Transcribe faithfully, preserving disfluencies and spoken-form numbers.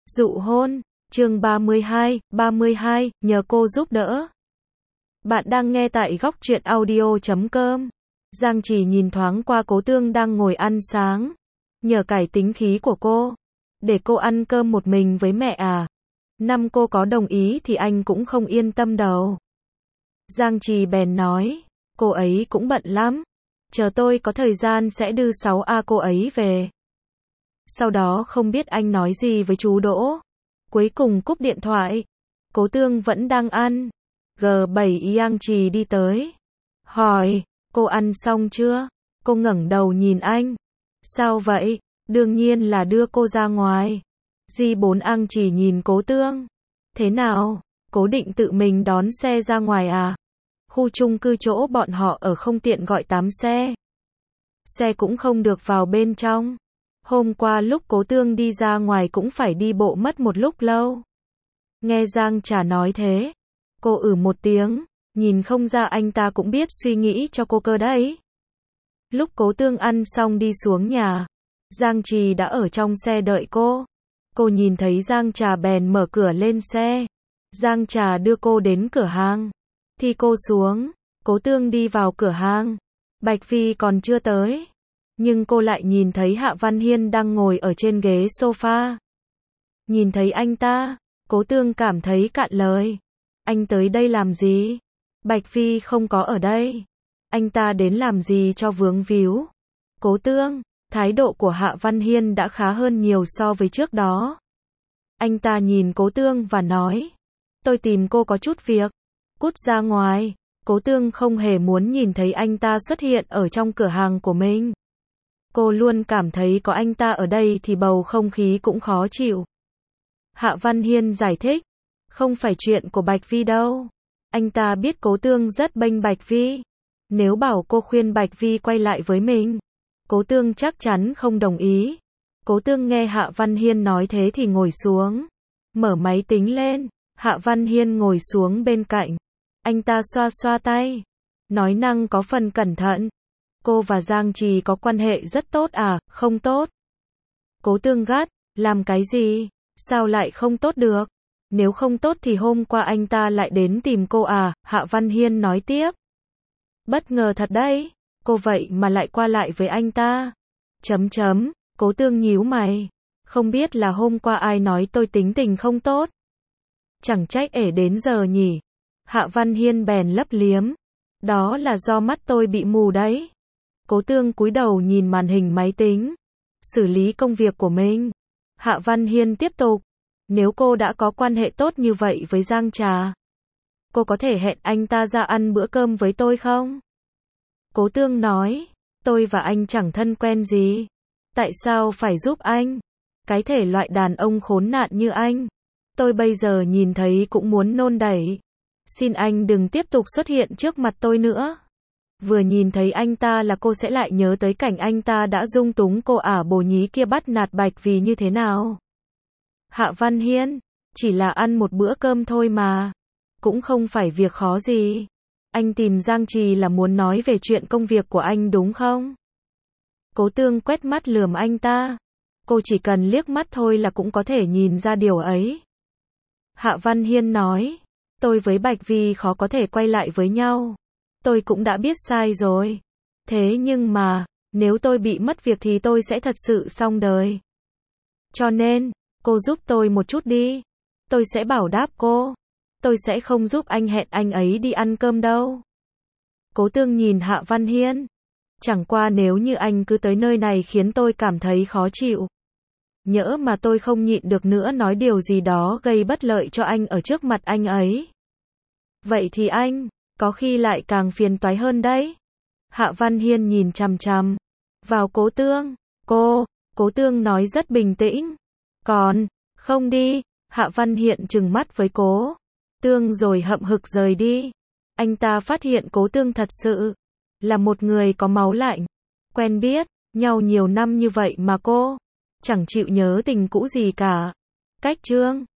Dụ hôn, chương ba mươi hai, ba mươi hai, nhờ cô giúp đỡ. Bạn đang nghe tại góc truyện audio chấm com. Giang Trì nhìn thoáng qua Cố Tương đang ngồi ăn sáng. Nhờ cải tính khí của cô, để cô ăn cơm một mình với mẹ à? Năm cô có đồng ý thì anh cũng không yên tâm đâu. Giang Trì bèn nói, cô ấy cũng bận lắm. Chờ tôi có thời gian sẽ đưa sáu a cô ấy về. Sau đó không biết anh nói gì với chú Đỗ. Cuối cùng cúp điện thoại. Cố Tương vẫn đang ăn. G bảy Giang Trì đi tới. Hỏi, cô ăn xong chưa? Cô ngẩng đầu nhìn anh. Sao vậy? Đương nhiên là đưa cô ra ngoài. G bốn Giang Trì nhìn Cố Tương. Thế nào? Cố định tự mình đón xe ra ngoài à? Khu chung cư chỗ bọn họ ở không tiện gọi tám xe. Xe cũng không được vào bên trong. Hôm qua lúc Cố Tương đi ra ngoài cũng phải đi bộ mất một lúc lâu. Nghe Giang Trà nói thế, cô ử một tiếng, nhìn không ra anh ta cũng biết suy nghĩ cho cô cơ đấy. Lúc Cố Tương ăn xong đi xuống nhà, Giang Trì đã ở trong xe đợi cô. Cô nhìn thấy Giang Trà bèn mở cửa lên xe. Giang Trà đưa cô đến cửa hàng. Thì cô xuống, Cố Tương đi vào cửa hàng. Bạch Vi còn chưa tới. Nhưng cô lại nhìn thấy Hạ Văn Hiên đang ngồi ở trên ghế sofa. Nhìn thấy anh ta, Cố Tương cảm thấy cạn lời. Anh tới đây làm gì? Bạch Phi không có ở đây. Anh ta đến làm gì cho vướng víu? Cố Tương, thái độ của Hạ Văn Hiên đã khá hơn nhiều so với trước đó. Anh ta nhìn Cố Tương và nói, tôi tìm cô có chút việc. Cút ra ngoài. Cố Tương không hề muốn nhìn thấy anh ta xuất hiện ở trong cửa hàng của mình. Cô luôn cảm thấy có anh ta ở đây thì bầu không khí cũng khó chịu. Hạ Văn Hiên giải thích, không phải chuyện của Bạch Vi đâu. Anh ta biết Cố Tương rất bênh Bạch Vi. Nếu bảo cô khuyên Bạch Vi quay lại với mình, Cố Tương chắc chắn không đồng ý. Cố Tương nghe Hạ Văn Hiên nói thế thì ngồi xuống, mở máy tính lên. Hạ Văn Hiên ngồi xuống bên cạnh. Anh ta xoa xoa tay, nói năng có phần cẩn thận. Cô và Giang Trì có quan hệ rất tốt à? Không tốt. Cố Tương gắt, làm cái gì? Sao lại không tốt được? Nếu không tốt thì hôm qua anh ta lại đến tìm cô à? Hạ Văn Hiên nói tiếp. Bất ngờ thật đấy, cô vậy mà lại qua lại với anh ta. Chấm chấm, Cố Tương nhíu mày. Không biết là hôm qua ai nói tôi tính tình không tốt. Chẳng trách ể đến giờ nhỉ. Hạ Văn Hiên bèn lấp liếm. Đó là do mắt tôi bị mù đấy. Cố Tương cúi đầu nhìn màn hình máy tính, xử lý công việc của mình. Hạ Văn Hiên tiếp tục. Nếu cô đã có quan hệ tốt như vậy với Giang Trà, cô có thể hẹn anh ta ra ăn bữa cơm với tôi không? Cố Tương nói, tôi và anh chẳng thân quen gì. Tại sao phải giúp anh? Cái thể loại đàn ông khốn nạn như anh, tôi bây giờ nhìn thấy cũng muốn nôn đẩy. Xin anh đừng tiếp tục xuất hiện trước mặt tôi nữa. Vừa nhìn thấy anh ta là cô sẽ lại nhớ tới cảnh anh ta đã dung túng cô ả bồ nhí kia bắt nạt Bạch Vi như thế nào. Hạ Văn Hiên, chỉ là ăn một bữa cơm thôi mà. Cũng không phải việc khó gì. Anh tìm Giang Trì là muốn nói về chuyện công việc của anh đúng không? Cố Tương quét mắt lườm anh ta. Cô chỉ cần liếc mắt thôi là cũng có thể nhìn ra điều ấy. Hạ Văn Hiên nói, tôi với Bạch Vi khó có thể quay lại với nhau. Tôi cũng đã biết sai rồi. Thế nhưng mà, nếu tôi bị mất việc thì tôi sẽ thật sự xong đời. Cho nên, cô giúp tôi một chút đi. Tôi sẽ bảo đáp cô. Tôi sẽ không giúp anh hẹn anh ấy đi ăn cơm đâu. Cố Tương nhìn Hạ Văn Hiên. Chẳng qua nếu như anh cứ tới nơi này khiến tôi cảm thấy khó chịu. Nhỡ mà tôi không nhịn được nữa nói điều gì đó gây bất lợi cho anh ở trước mặt anh ấy. Vậy thì anh, có khi lại càng phiền toái hơn đấy. Hạ Văn Hiên nhìn chằm chằm vào Cố Tương. Cô, Cố Tương nói rất bình tĩnh. Còn, không đi. Hạ Văn Hiên trừng mắt với Cố Tương rồi hậm hực rời đi. Anh ta phát hiện Cố Tương thật sự là một người có máu lạnh. Quen biết nhau nhiều năm như vậy mà cô chẳng chịu nhớ tình cũ gì cả. Cách chương